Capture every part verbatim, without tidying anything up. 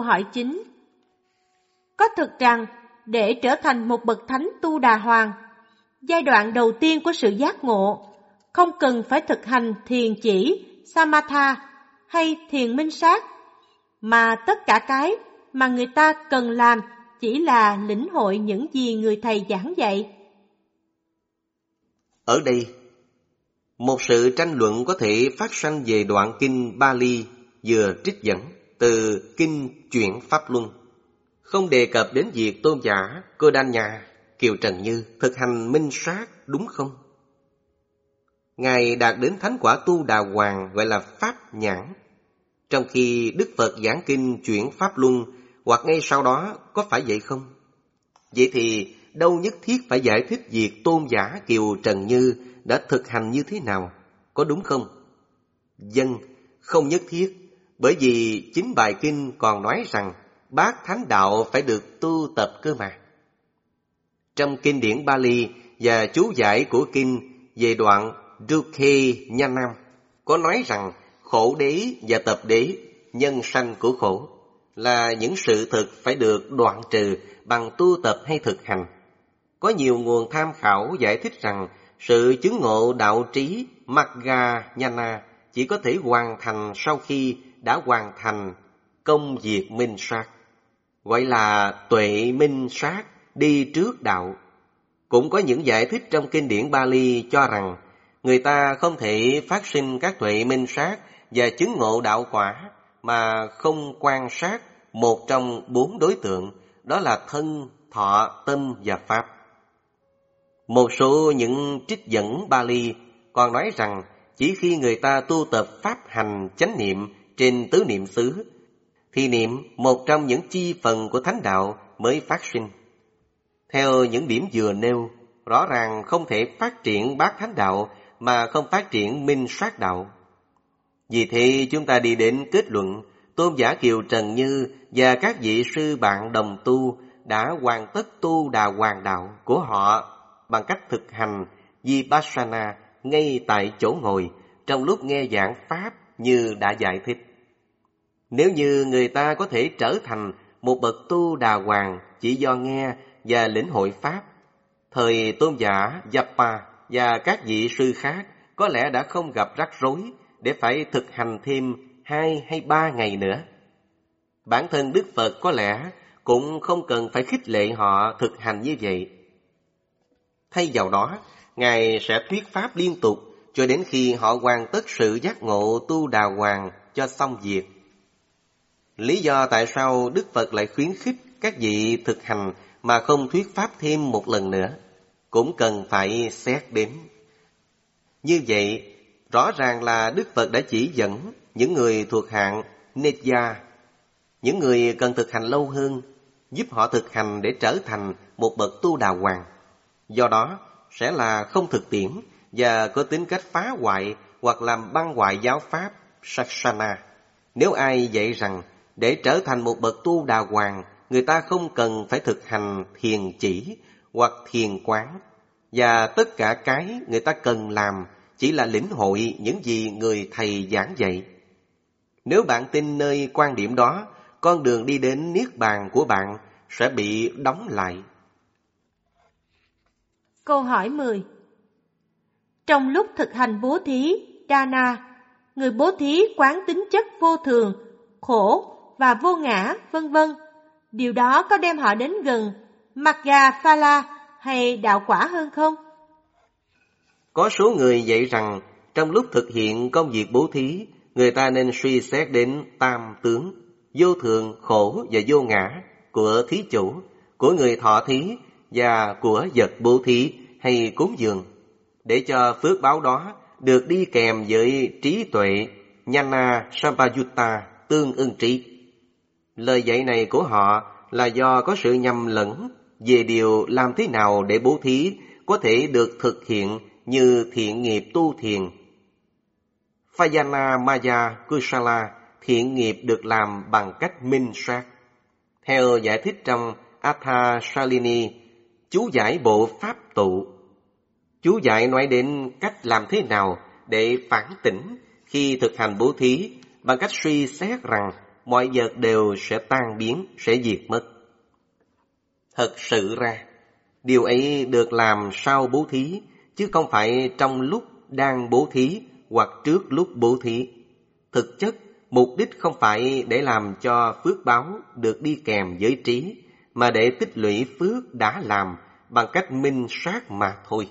hỏi chính. Có thực rằng, để trở thành một bậc thánh tu đà hoàng, giai đoạn đầu tiên của sự giác ngộ, không cần phải thực hành thiền chỉ, samatha hay thiền minh sát, mà tất cả cái mà người ta cần làm chỉ là lĩnh hội những gì người thầy giảng dạy. Ở đây, một sự tranh luận có thể phát sanh về đoạn kinh Bali vừa trích dẫn từ kinh Chuyển Pháp Luân, không đề cập đến việc tôn giả Cô Đan Nhà Kiều Trần Như thực hành minh sát, đúng không? Ngài đạt đến thánh quả tu đà hoàng gọi là Pháp Nhãn, trong khi Đức Phật giảng kinh Chuyển Pháp Luân hoặc ngay sau đó, có phải vậy không? Vậy thì đâu nhất thiết phải giải thích việc tôn giả Kiều Trần Như đã thực hành như thế nào, có đúng không? Vâng, không nhất thiết, bởi vì chính bài kinh còn nói rằng bát thánh đạo phải được tu tập cơ mà. Trong kinh điển Bali và chú giải của kinh về đoạn Dukhe Nyanam có nói rằng khổ đế và tập đế, nhân sanh của khổ, là những sự thực phải được đoạn trừ bằng tu tập hay thực hành. Có nhiều nguồn tham khảo giải thích rằng sự chứng ngộ đạo trí Magga Nhana chỉ có thể hoàn thành sau khi đã hoàn thành công việc minh sát, gọi là tuệ minh sát, đi trước đạo. Cũng có những giải thích trong kinh điển Bali cho rằng người ta không thể phát sinh các tuệ minh sát và chứng ngộ đạo quả mà không quan sát một trong bốn đối tượng, đó là thân, thọ, tâm và pháp. Một số những trích dẫn Bali còn nói rằng chỉ khi người ta tu tập pháp hành chánh niệm trên tứ niệm xứ, thì niệm một trong những chi phần của thánh đạo mới phát sinh. Theo những điểm vừa nêu, rõ ràng không thể phát triển bát thánh đạo mà không phát triển minh sát đạo. Vì thế chúng ta đi đến kết luận, tôn giả Kiều Trần Như và các vị sư bạn đồng tu đã hoàn tất tu đà hoàng đạo của họ bằng cách thực hành Vipassana ngay tại chỗ ngồi trong lúc nghe giảng Pháp như đã giải thích. Nếu như người ta có thể trở thành một bậc tu đà hoàng chỉ do nghe và lĩnh hội Pháp, thời tôn giả Yapa và các vị sư khác có lẽ đã không gặp rắc rối để phải thực hành thêm hai hay ba ngày nữa. Bản thân Đức Phật có lẽ cũng không cần phải khích lệ họ thực hành như vậy. Thay vào đó, Ngài sẽ thuyết Pháp liên tục cho đến khi họ hoàn tất sự giác ngộ tu đà hoàng cho xong việc. Lý do tại sao Đức Phật lại khuyến khích các vị thực hành mà không thuyết Pháp thêm một lần nữa, cũng cần phải xét đến. Như vậy, rõ ràng là Đức Phật đã chỉ dẫn những người thuộc hạng Neya, những người cần thực hành lâu hơn, giúp họ thực hành để trở thành một bậc tu đà hoàng. Do đó, sẽ là không thực tiễn và có tính cách phá hoại hoặc làm băng hoại giáo pháp Saksana. Nếu ai dạy rằng để trở thành một bậc tu đà hoàng, người ta không cần phải thực hành thiền chỉ hoặc thiền quán, và tất cả cái người ta cần làm chỉ là lĩnh hội những gì người thầy giảng dạy. Nếu bạn tin nơi quan điểm đó, con đường đi đến niết bàn của bạn sẽ bị đóng lại. Câu hỏi mười. Trong lúc thực hành bố thí, dana, người bố thí quán tính chất vô thường, khổ và vô ngã, vân vân. Điều đó có đem họ đến gần Magga Phala hay đạo quả hơn không? Có số người dạy rằng trong lúc thực hiện công việc bố thí, người ta nên suy xét đến tam tướng, vô thường, khổ và vô ngã của thí chủ, của người thọ thí và của vật bố thí hay cúng dường, để cho phước báo đó được đi kèm với trí tuệ, Jnana Sampayutta, tương ưng trí. Lời dạy này của họ là do có sự nhầm lẫn về điều làm thế nào để bố thí có thể được thực hiện như thiện nghiệp tu thiền. Vajana Maya Kusala, thiện nghiệp được làm bằng cách minh sát. Theo giải thích trong Atha Shalini, chú giải bộ Pháp tụ, chú giải nói đến cách làm thế nào để phản tỉnh khi thực hành bố thí bằng cách suy xét rằng mọi vật đều sẽ tan biến, sẽ diệt mất. Thật sự ra, điều ấy được làm sau bố thí, chứ không phải trong lúc đang bố thí hoặc trước lúc bố thí. Thực chất, mục đích không phải để làm cho phước báo được đi kèm với trí, mà để tích lũy phước đã làm bằng cách minh sát mà thôi.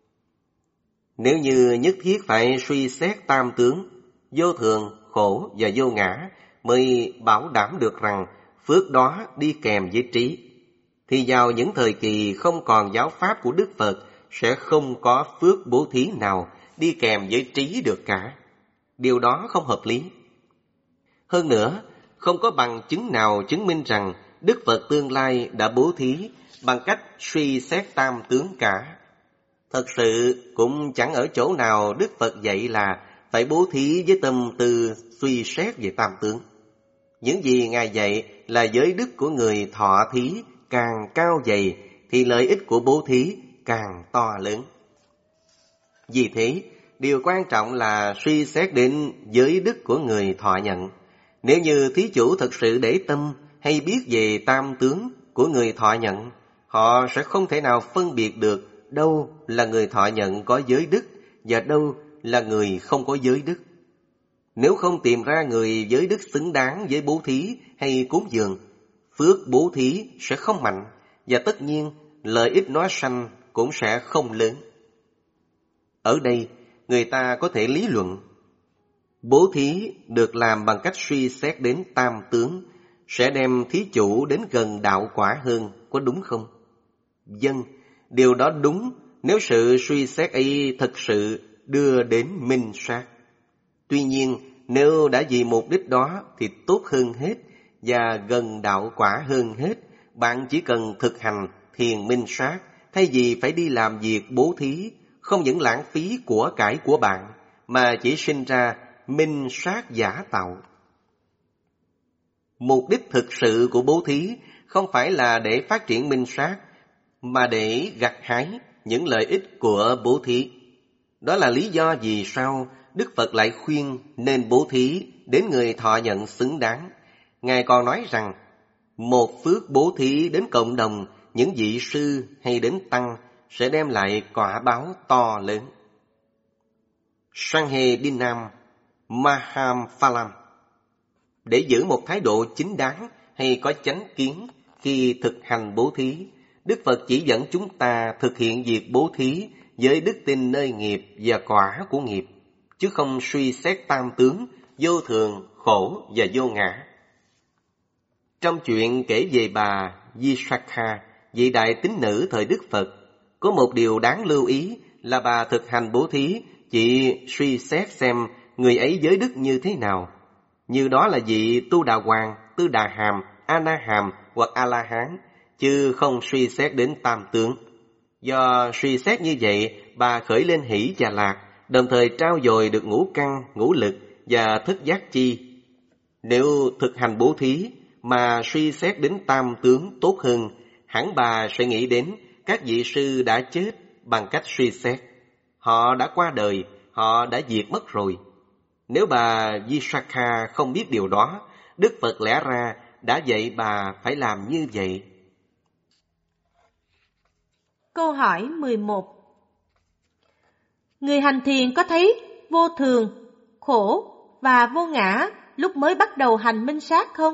Nếu như nhất thiết phải suy xét tam tướng, vô thường, khổ và vô ngã mới bảo đảm được rằng phước đó đi kèm với trí, thì vào những thời kỳ không còn giáo pháp của Đức Phật sẽ không có phước bố thí nào đi kèm với trí được cả. Điều đó không hợp lý. Hơn nữa, không có bằng chứng nào chứng minh rằng Đức Phật tương lai đã bố thí bằng cách suy xét tam tướng cả. Thật sự cũng chẳng ở chỗ nào Đức Phật dạy là phải bố thí với tâm tư suy xét về tam tướng. Những gì Ngài dạy là giới đức của người thọ thí càng cao dày thì lợi ích của bố thí càng to lớn. Vì thế, điều quan trọng là suy xét đến giới đức của người thọ nhận. Nếu như thí chủ thật sự để tâm hay biết về tam tướng của người thọ nhận, họ sẽ không thể nào phân biệt được đâu là người thọ nhận có giới đức và đâu là người không có giới đức. Nếu không tìm ra người giới đức xứng đáng với bố thí hay cúng dường, phước bố thí sẽ không mạnh và tất nhiên lợi ích nó sanh cũng sẽ không lớn. Ở đây, người ta có thể lý luận, bố thí được làm bằng cách suy xét đến tam tướng sẽ đem thí chủ đến gần đạo quả hơn, có đúng không? Vâng, điều đó đúng nếu sự suy xét ấy thực sự đưa đến minh sát. Tuy nhiên, nếu đã vì mục đích đó thì tốt hơn hết và gần đạo quả hơn hết, bạn chỉ cần thực hành thiền minh sát thay vì phải đi làm việc bố thí, không những lãng phí của cải của bạn mà chỉ sinh ra minh sát giả tạo. Mục đích thực sự của bố thí không phải là để phát triển minh sát, mà để gặt hái những lợi ích của bố thí. Đó là lý do vì sao Đức Phật lại khuyên nên bố thí đến người thọ nhận xứng đáng. Ngài còn nói rằng, một phước bố thí đến cộng đồng, những vị sư hay đến tăng sẽ đem lại quả báo to lớn. Sanghedinam Mahamphalam. Để giữ một thái độ chính đáng hay có chánh kiến khi thực hành bố thí, Đức Phật chỉ dẫn chúng ta thực hiện việc bố thí với đức tin nơi nghiệp và quả của nghiệp, chứ không suy xét tam tướng, vô thường, khổ và vô ngã. Trong chuyện kể về bà Visakha, vị đại tín nữ thời Đức Phật, có một điều đáng lưu ý là bà thực hành bố thí chỉ suy xét xem người ấy giới đức như thế nào. Như đó là vị Tu Đà Hoàng, Tư Đà Hàm, A Na Hàm hoặc A La Hán, chứ không suy xét đến tam tướng. Do suy xét như vậy, bà khởi lên hỷ và lạc, đồng thời trao dồi được ngũ căn, ngũ lực và thức giác chi. Nếu thực hành bố thí mà suy xét đến tam tướng tốt hơn, hẳn bà sẽ nghĩ đến các vị sư đã chết bằng cách suy xét. Họ đã qua đời, họ đã diệt mất rồi. Nếu bà Visakha không biết điều đó, Đức Phật lẽ ra đã dạy bà phải làm như vậy. Câu hỏi mười một. Người hành thiền có thấy vô thường, khổ và vô ngã lúc mới bắt đầu hành minh sát không?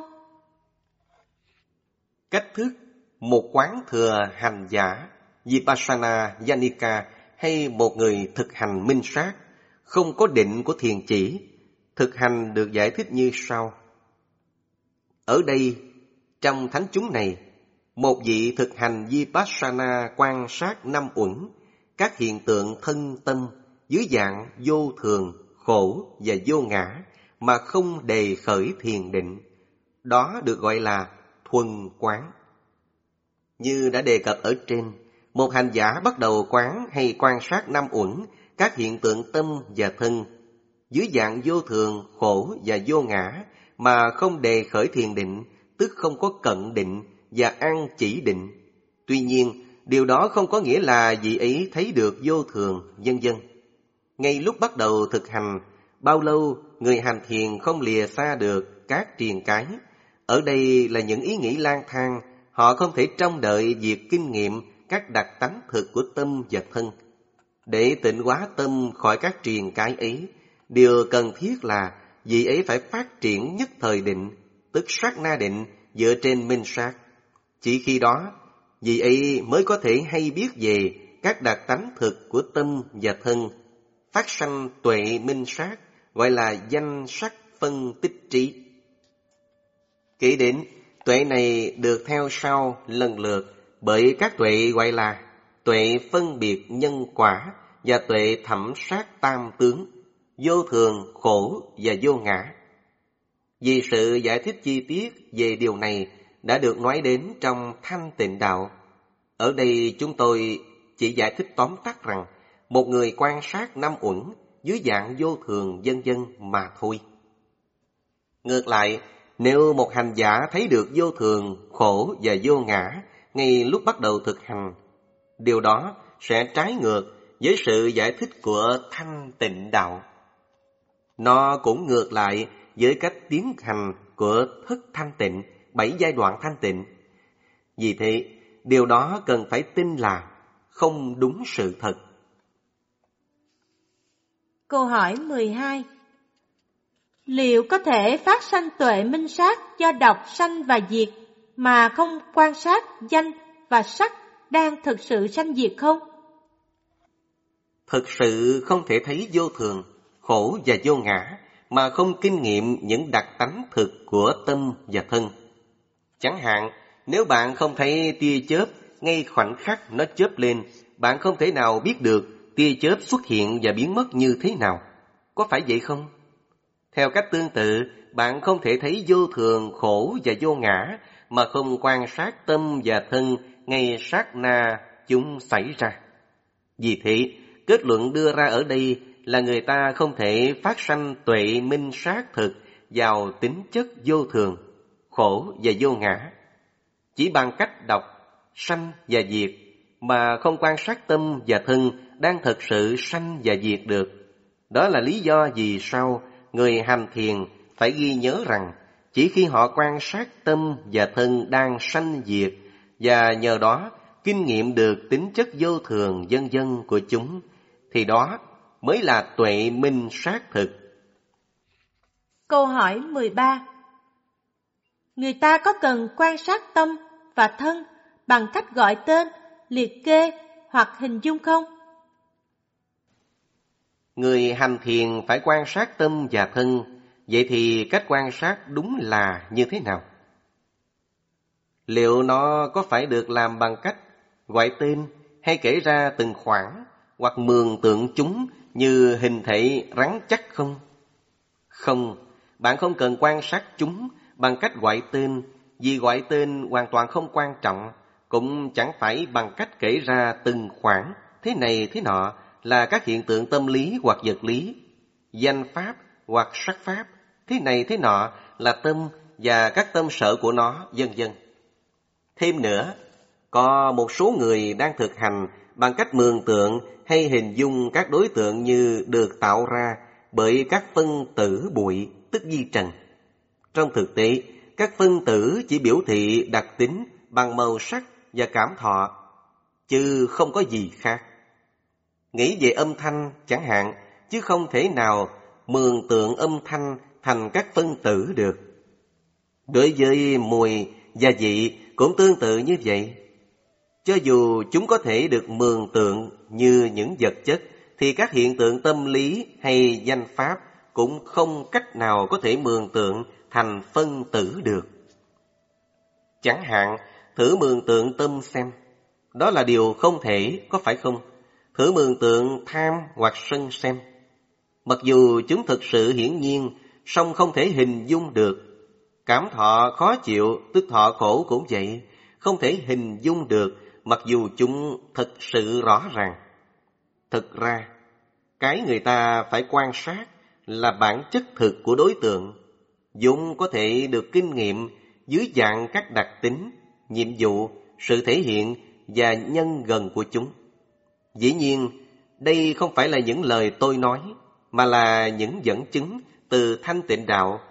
Cách thức một quán thừa hành giả, Vipassana Yanika hay một người thực hành minh sát, không có định của thiền chỉ, thực hành được giải thích như sau. Ở đây, trong thánh chúng này, một vị thực hành Vipassana quan sát năm uẩn, các hiện tượng thân tâm dưới dạng vô thường, khổ và vô ngã mà không đề khởi thiền định. Đó được gọi là thuần quán. Như đã đề cập ở trên, một hành giả bắt đầu quán hay quan sát năm uẩn, các hiện tượng tâm và thân dưới dạng vô thường, khổ và vô ngã mà không đề khởi thiền định, tức không có cận định và an chỉ định. Tuy nhiên, điều đó không có nghĩa là vị ấy thấy được vô thường, vân vân. Ngay lúc bắt đầu thực hành, bao lâu người hành thiền không lìa xa được Câu hỏi mười hai. Liệu có thể phát sanh tuệ minh sát do đọc sanh và diệt mà không quan sát danh và sắc đang thực sự sanh diệt không? Thực sự không thể thấy vô thường, khổ và vô ngã mà không kinh nghiệm những đặc tánh thực của tâm và thân. Chẳng hạn, nếu bạn không thấy tia chớp ngay khoảnh khắc nó chớp lên, bạn không thể nào biết được tia chớp xuất hiện và biến mất như thế nào. Có phải vậy không? Theo cách tương tự, bạn không thể thấy vô thường, khổ và vô ngã mà không quan sát tâm và thân ngay sát na chúng xảy ra. Vì thế, kết luận đưa ra ở đây là người ta không thể phát sanh tuệ minh sát thực vào tính chất vô thường, khổ và vô ngã. Chỉ bằng cách đọc sanh và diệt mà không quan sát tâm và thân đang thực sự sanh và diệt được. Đó là lý do vì sao người hành thiền phải ghi nhớ rằng chỉ khi họ quan sát tâm và thân đang sanh diệt và nhờ đó kinh nghiệm được tính chất vô thường vân vân của chúng, thì đó mới là tuệ minh sát thực. Câu hỏi mười ba. Người ta có cần quan sát tâm và thân bằng cách gọi tên, liệt kê hoặc hình dung không? Người hành thiền phải quan sát tâm và thân, vậy thì cách quan sát đúng là như thế nào? Liệu nó có phải được làm bằng cách gọi tên hay kể ra từng khoảng hoặc mường tượng chúng như hình thể rắn chắc không? Không, bạn không cần quan sát chúng bằng cách gọi tên, vì gọi tên hoàn toàn không quan trọng, cũng chẳng phải bằng cách kể ra từng khoảng thế này thế nọ là các hiện tượng tâm lý hoặc vật lý, danh pháp hoặc sắc pháp, thế này thế nọ là tâm và các tâm sở của nó, vân vân. Thêm nữa, có một số người đang thực hành bằng cách mường tượng hay hình dung các đối tượng như được tạo ra bởi các phân tử bụi, tức vi trần. Trong thực tế, các phân tử chỉ biểu thị đặc tính bằng màu sắc và cảm thọ, chứ không có gì khác. Nghĩ về âm thanh chẳng hạn, chứ không thể nào mường tượng âm thanh thành các phân tử được. Đối với mùi và vị cũng tương tự như vậy. Cho dù chúng có thể được mường tượng như những vật chất, thì các hiện tượng tâm lý hay danh pháp cũng không cách nào có thể mường tượng thành phân tử được. Chẳng hạn, thử mường tượng tâm xem. Đó là điều không thể, có phải không? Thử mường tượng tham hoặc sân xem. Mặc dù chúng thực sự hiển nhiên, song không thể hình dung được. Cảm thọ khó chịu, tức thọ khổ cũng vậy, không thể hình dung được, mặc dù chúng thật sự rõ ràng. Thực ra, cái người ta phải quan sát là bản chất thực của đối tượng, vốn có thể được kinh nghiệm dưới dạng các đặc tính, nhiệm vụ, sự thể hiện và nhân gần của chúng. Dĩ nhiên, đây không phải là những lời tôi nói, mà là những dẫn chứng từ Thanh Tịnh Đạo,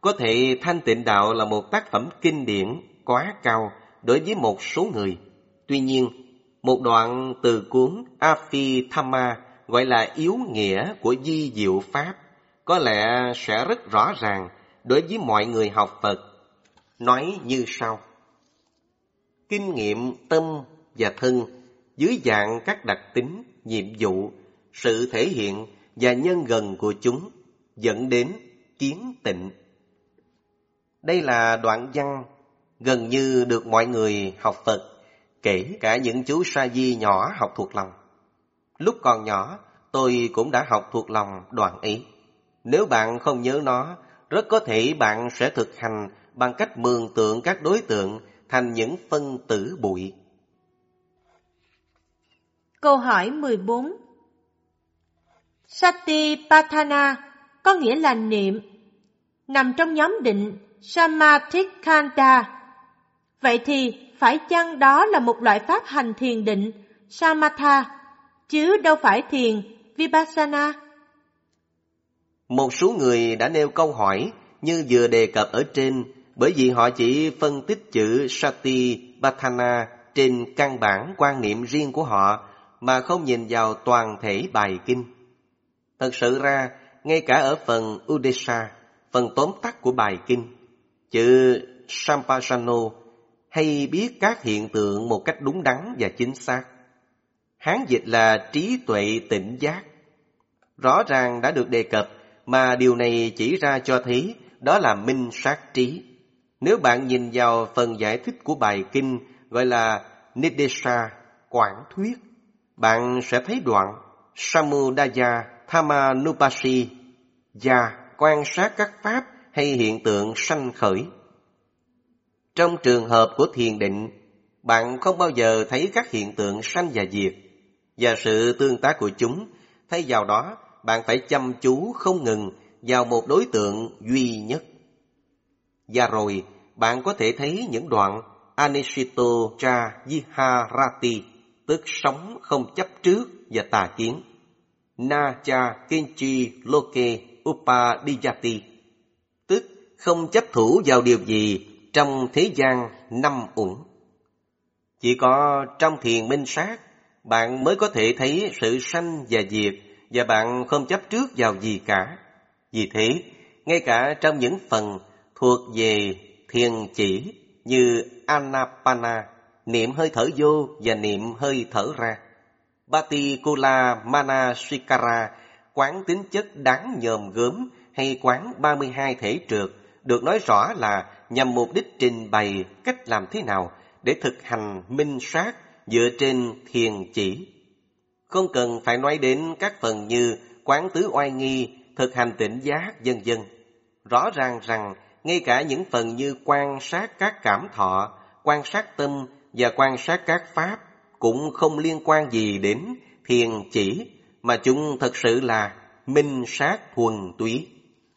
Có thể Thanh Tịnh Đạo là một tác phẩm kinh điển quá cao đối với một số người. Tuy nhiên, một đoạn từ cuốn Abhidhamma gọi là yếu nghĩa của Di Diệu Pháp có lẽ sẽ rất rõ ràng đối với mọi người học Phật. Nói như sau: kinh nghiệm tâm và thân dưới dạng các đặc tính, nhiệm vụ, sự thể hiện và nhân gần của chúng dẫn đến kiến tịnh. Đây là đoạn văn gần như được mọi người học Phật, kể cả những chú sa di nhỏ học thuộc lòng. Lúc còn nhỏ, tôi cũng đã học thuộc lòng đoạn ấy. Nếu bạn không nhớ nó, rất có thể bạn sẽ thực hành bằng cách mường tượng các đối tượng thành những phân tử bụi. Câu hỏi mười bốn. Satipatthana có nghĩa là niệm, nằm trong nhóm định Samadhi-khanda. Vậy thì phải chăng đó là một loại pháp hành thiền định Samatha, chứ đâu phải thiền Vipassana? Một số người đã nêu câu hỏi như vừa đề cập ở trên, bởi vì họ chỉ phân tích chữ Satipatthana trên căn bản quan niệm riêng của họ mà không nhìn vào toàn thể bài kinh. Thật sự ra, ngay cả ở phần Udesa, phần tóm tắt của bài kinh, chữ Sampasano hay biết các hiện tượng một cách đúng đắn và chính xác. Hán dịch là trí tuệ tỉnh giác. Rõ ràng đã được đề cập, mà điều này chỉ ra cho thấy đó là minh sát trí. Nếu bạn nhìn vào phần giải thích của bài kinh gọi là Nidesa, quảng thuyết, bạn sẽ thấy đoạn Samudaya Thamanupasi và quan sát các pháp hay hiện tượng sanh khởi. Trong trường hợp của thiền định, bạn không bao giờ thấy các hiện tượng sanh và diệt và sự tương tác của chúng. Thay vào đó, bạn phải chăm chú không ngừng vào một đối tượng duy nhất. Và rồi, bạn có thể thấy những đoạn Anisito cha Viharati, tức sống không chấp trước và tà kiến. Na cha Kinchi Loke Upadiyati, tức không chấp thủ vào điều gì trong thế gian năm uẩn. Chỉ có trong thiền minh sát, bạn mới có thể thấy sự sanh và diệt, và bạn không chấp trước vào gì cả. Vì thế, ngay cả trong những phần thuộc về thiền chỉ như Anapana, niệm hơi thở vô và niệm hơi thở ra, Batikula Manasikara, quán tính chất đáng nhòm gớm, hay quán ba mươi hai thể trượt, được nói rõ là nhằm mục đích trình bày cách làm thế nào để thực hành minh sát dựa trên thiền chỉ. Không cần phải nói đến các phần như quán tứ oai nghi, thực hành tỉnh giác, vân vân. Rõ ràng rằng ngay cả những phần như quan sát các cảm thọ, quan sát tâm và quan sát các pháp cũng không liên quan gì đến thiền chỉ, mà chúng thật sự là minh sát thuần túy.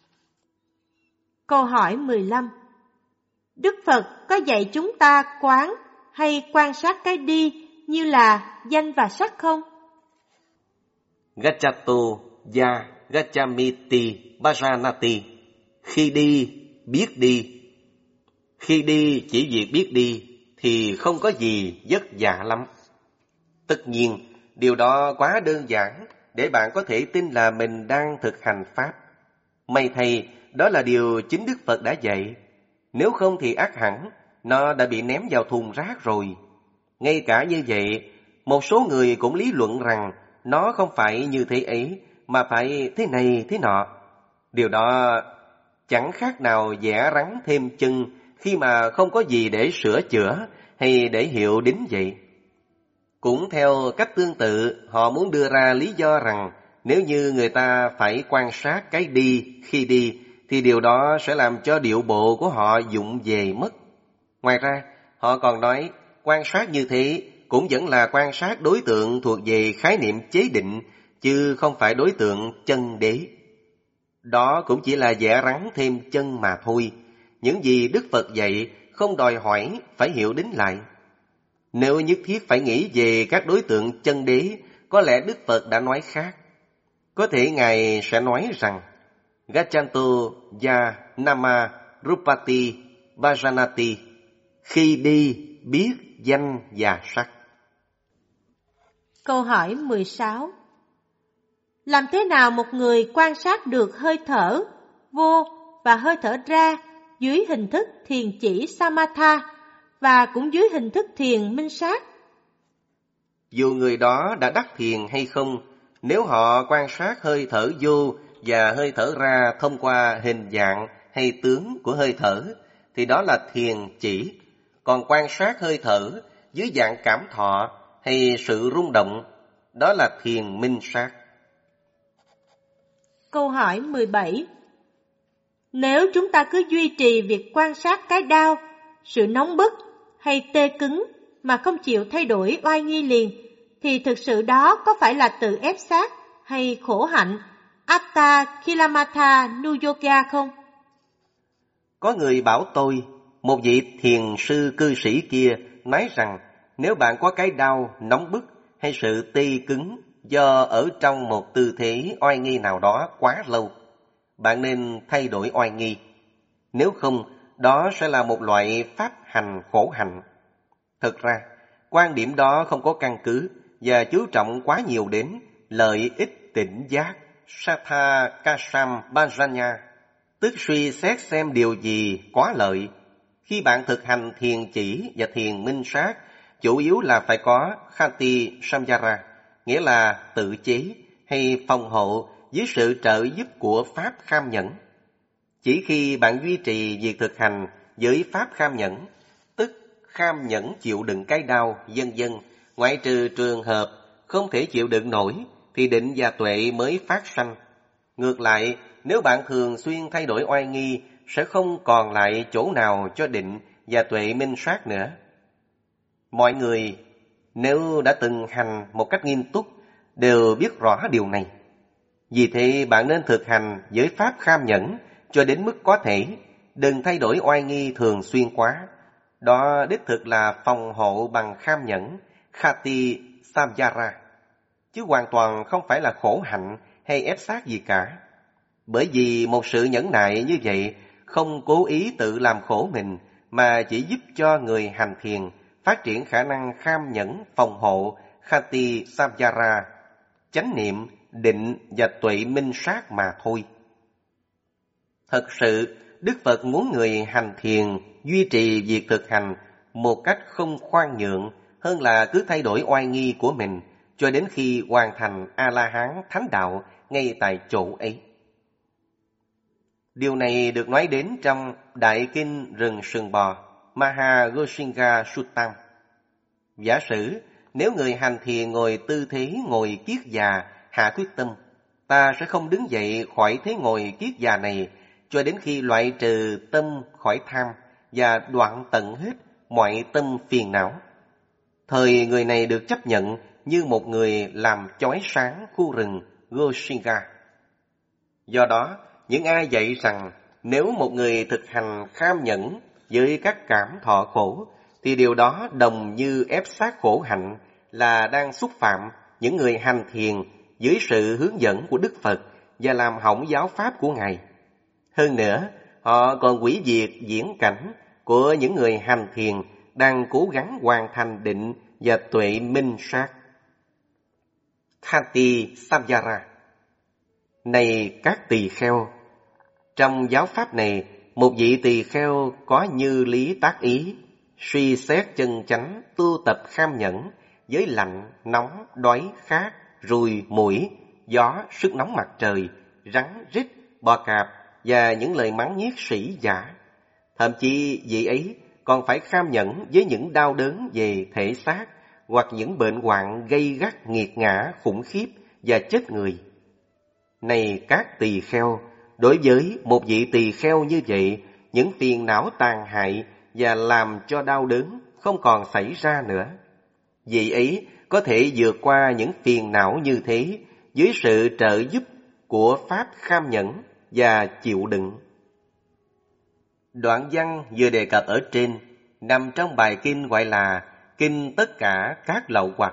Câu hỏi mười lăm. Đức Phật có dạy chúng ta quán hay quan sát cái đi như là danh và sắc không? Gachato ya gachamiti bhajanati. Khi đi, biết đi. Khi đi chỉ việc biết đi thì không có gì vất vả lắm. Tất nhiên, điều đó quá đơn giản để bạn có thể tin là mình đang thực hành Pháp. May thay, đó là điều chính Đức Phật đã dạy. Nếu không thì ắt hẳn, nó đã bị ném vào thùng rác rồi. Ngay cả như vậy, một số người cũng lý luận rằng nó không phải như thế ấy, mà phải thế này thế nọ. Điều đó chẳng khác nào vẽ rắn thêm chân khi mà không có gì để sửa chữa hay để hiệu đính vậy. Cũng theo cách tương tự, họ muốn đưa ra lý do rằng nếu như người ta phải quan sát cái đi khi đi, thì điều đó sẽ làm cho điệu bộ của họ vụng về mất. Ngoài ra, họ còn nói quan sát như thế cũng vẫn là quan sát đối tượng thuộc về khái niệm chế định, chứ không phải đối tượng chân đế. Đó cũng chỉ là vẽ rắn thêm chân mà thôi. Những gì Đức Phật dạy không đòi hỏi phải hiểu đính lại. Nếu nhất thiết phải nghĩ về các đối tượng chân đế, có lẽ Đức Phật đã nói khác. Có thể Ngài sẽ nói rằng Gachanto ya nama Rupati Bhajanati, khi đi biết danh và sắc. Câu hỏi mười sáu. Làm thế nào một người quan sát được hơi thở vô và hơi thở ra dưới hình thức thiền chỉ Samatha và cũng dưới hình thức thiền minh sát? Dù người đó đã đắc thiền hay không, nếu họ quan sát hơi thở vô và hơi thở ra thông qua hình dạng hay tướng của hơi thở, thì đó là thiền chỉ. Còn quan sát hơi thở dưới dạng cảm thọ hay sự rung động, đó là thiền minh sát. Câu hỏi mười bảy. Nếu chúng ta cứ duy trì việc quan sát cái đau, sự nóng bức hay tê cứng mà không chịu thay đổi oai nghi liền, thì thực sự đó có phải là tự ép sát hay khổ hạnh Atta Kilamatha Nuyoga không? Có người bảo tôi, một vị thiền sư cư sĩ kia nói rằng nếu bạn có cái đau, nóng bức hay sự tê cứng do ở trong một tư thế oai nghi nào đó quá lâu, bạn nên thay đổi oai nghi. Nếu không, đó sẽ là một loại pháp hành khổ hạnh. Thực ra, quan điểm đó không có căn cứ và chú trọng quá nhiều đến lợi ích tỉnh giác Satha Kasam Bhajanya, tức suy xét xem điều gì có lợi. Khi bạn thực hành thiền chỉ và thiền minh sát, chủ yếu là phải có Khati Samyara, nghĩa là tự chế hay phòng hộ dưới sự trợ giúp của pháp kham nhẫn. Chỉ khi bạn duy trì việc thực hành với pháp kham nhẫn, tức kham nhẫn chịu đựng cái đau, vân vân, ngoại trừ trường hợp không thể chịu đựng nổi, thì định và tuệ mới phát sanh. Ngược lại, nếu bạn thường xuyên thay đổi oai nghi, sẽ không còn lại chỗ nào cho định và tuệ minh sát nữa. Mọi người, nếu đã từng hành một cách nghiêm túc, đều biết rõ điều này. Vì thế bạn nên thực hành với pháp kham nhẫn cho đến mức có thể, đừng thay đổi oai nghi thường xuyên quá. Đó đích thực là phòng hộ bằng kham nhẫn, Khati Samyara, chứ hoàn toàn không phải là khổ hạnh hay ép sát gì cả. Bởi vì một sự nhẫn nại như vậy không cố ý tự làm khổ mình, mà chỉ giúp cho người hành thiền phát triển khả năng kham nhẫn phòng hộ Khati Samyara, chánh niệm, định và tuệ minh sát mà thôi. Thật sự, Đức Phật muốn người hành thiền duy trì việc thực hành một cách không khoan nhượng hơn là cứ thay đổi oai nghi của mình cho đến khi hoàn thành A-la-hán thánh đạo ngay tại chỗ ấy. Điều này được nói đến trong Đại Kinh Rừng Sừng Bò Mahagoshinga Suttam. Giả sử, nếu người hành thiền ngồi tư thế ngồi kiết già hạ quyết tâm, ta sẽ không đứng dậy khỏi thế ngồi kiết già này cho đến khi loại trừ tâm khỏi tham và đoạn tận hết mọi tâm phiền não. Thời người này được chấp nhận như một người làm chói sáng khu rừng Goshinga. Do đó, những ai dạy rằng nếu một người thực hành kham nhẫn với các cảm thọ khổ, thì điều đó đồng như ép sát khổ hạnh, là đang xúc phạm những người hành thiền dưới sự hướng dẫn của Đức Phật và làm hỏng giáo pháp của Ngài. Hơn nữa, họ còn hủy diệt diễn cảnh của những người hành thiền đang cố gắng hoàn thành định và tuệ minh sát. Khati Samyara. Này các tỳ kheo, trong giáo pháp này, một vị tỳ kheo có như lý tác ý, suy xét chân chánh, tu tập kham nhẫn với lạnh, nóng, đói, khát, ruồi, muỗi, gió, sức nóng mặt trời, rắn, rít, bò cạp và những lời mắng nhiếc sĩ giả. Thậm chí vị ấy còn phải kham nhẫn với những đau đớn về thể xác hoặc những bệnh hoạn gây gắt nghiệt ngã khủng khiếp và chết người. Này các tỳ kheo, đối với một vị tỳ kheo như vậy, những phiền não tàn hại và làm cho đau đớn không còn xảy ra nữa. Vị ấy có thể vượt qua những phiền não như thế dưới sự trợ giúp của pháp kham nhẫn và chịu đựng. Đoạn văn vừa đề cập ở trên nằm trong bài kinh gọi là Kinh Tất Cả Các Lậu Hoặc,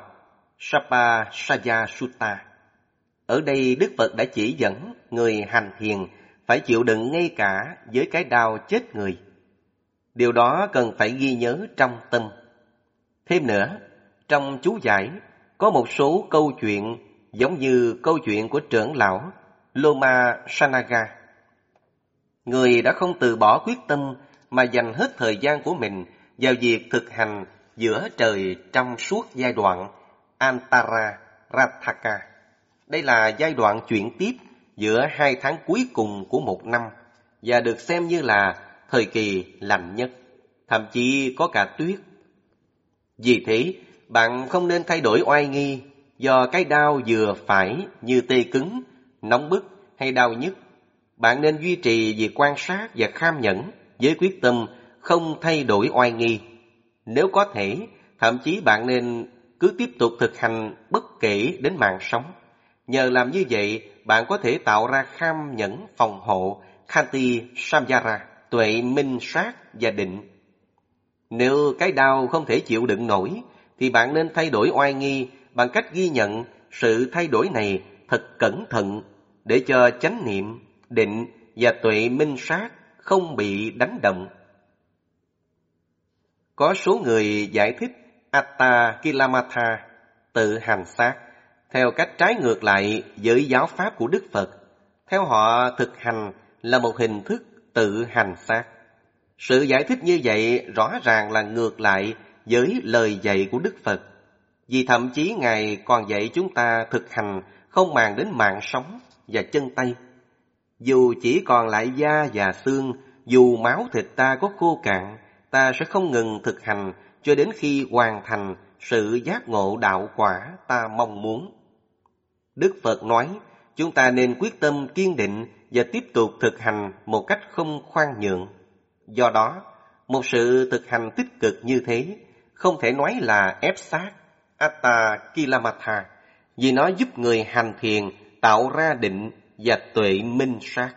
Sapasaya Sutta. Ở đây Đức Phật đã chỉ dẫn người hành thiền phải chịu đựng ngay cả với cái đau chết người. Điều đó cần phải ghi nhớ trong tâm. Thêm nữa, trong chú giải có một số câu chuyện giống như câu chuyện của trưởng lão Loma Sanaga. Người đã không từ bỏ quyết tâm mà dành hết thời gian của mình vào việc thực hành giữa trời trong suốt giai đoạn Antara Rataka. Đây là giai đoạn chuyển tiếp giữa hai tháng cuối cùng của một năm và được xem như là thời kỳ lạnh nhất, thậm chí có cả tuyết. Vì thế, bạn không nên thay đổi oai nghi do cái đau vừa phải như tê cứng, nóng bức hay đau nhức. Bạn nên duy trì việc quan sát và kham nhẫn với quyết tâm không thay đổi oai nghi. Nếu có thể, thậm chí bạn nên cứ tiếp tục thực hành bất kể đến mạng sống. Nhờ làm như vậy, bạn có thể tạo ra kham nhẫn phòng hộ Khanti Samyara, tuệ minh sát và định. Nếu cái đau không thể chịu đựng nổi, thì bạn nên thay đổi oai nghi bằng cách ghi nhận sự thay đổi này thật cẩn thận để cho chánh niệm, định và tuệ minh sát không bị đánh động. Có số người giải thích Atta Kilamatha, tự hành sát, theo cách trái ngược lại với giáo pháp của Đức Phật. Theo họ, thực hành là một hình thức tự hành sát. Sự giải thích như vậy rõ ràng là ngược lại với lời dạy của Đức Phật. Vì thậm chí Ngài còn dạy chúng ta thực hành không màng đến mạng sống và chân tay. Dù chỉ còn lại da và xương, dù máu thịt ta có khô cạn, ta sẽ không ngừng thực hành cho đến khi hoàn thành sự giác ngộ đạo quả ta mong muốn. Đức Phật nói, chúng ta nên quyết tâm kiên định và tiếp tục thực hành một cách không khoan nhượng. Do đó, một sự thực hành tích cực như thế không thể nói là ép sát Atta Kilamatha, vì nó giúp người hành thiền tạo ra định và tuệ minh sát.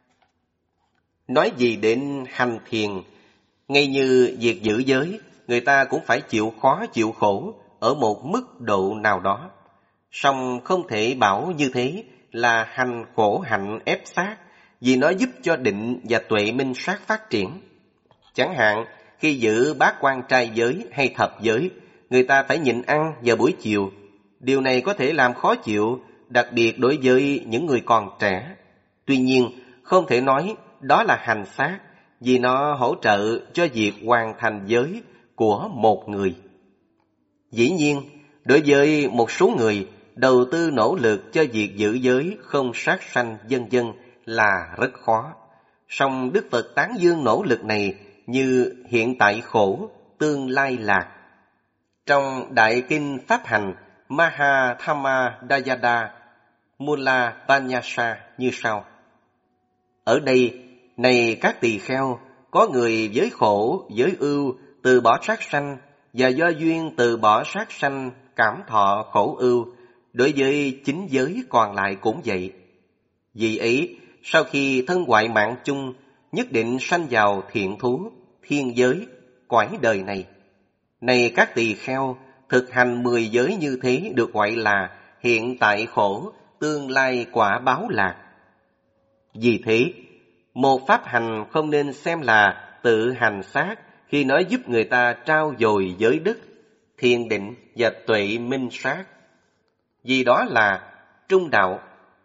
Nói gì đến hành thiền, ngay như việc giữ giới, người ta cũng phải chịu khó chịu khổ ở một mức độ nào đó. Song không thể bảo như thế là hành khổ hạnh ép sát, vì nó giúp cho định và tuệ minh sát phát triển. Chẳng hạn, khi giữ bát quan trai giới hay thập giới, người ta phải nhịn ăn vào buổi chiều. Điều này có thể làm khó chịu, đặc biệt đối với những người còn trẻ. Tuy nhiên, không thể nói đó là hành sát, vì nó hỗ trợ cho việc hoàn thành giới của một người. Dĩ nhiên, đối với một số người, đầu tư nỗ lực cho việc giữ giới không sát sanh vân vân là rất khó. Song Đức Phật tán dương nỗ lực này như hiện tại khổ, tương lai lạc. Trong Đại Kinh Pháp Hành Mahathamma Dayada Mula Panyasa như sau. Ở đây, này các tỳ kheo, có người giới khổ, giới ưu, từ bỏ sát sanh, và do duyên từ bỏ sát sanh, cảm thọ khổ ưu, đối với chính giới còn lại cũng vậy. Vì ấy, sau khi thân hoại mạng chung, nhất định sanh vào thiện thú, thiên giới, cõi đời này. Này các tỳ kheo, thực hành mười giới như thế được gọi là hiện tại khổ, tương lai quả báo lạc. Vì thế, một pháp hành không nên xem là tự hành sát khi nó giúp người ta trao dồi giới đức, thiền định và tuệ minh sát. Vì đó là trung đạo,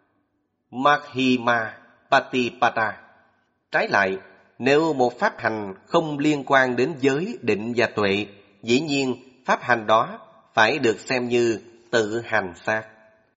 Majjhima Patipada. Trái lại, nếu một pháp hành không liên quan đến giới, định và tuệ, dĩ nhiên pháp hành đó phải được xem như tự hành sát.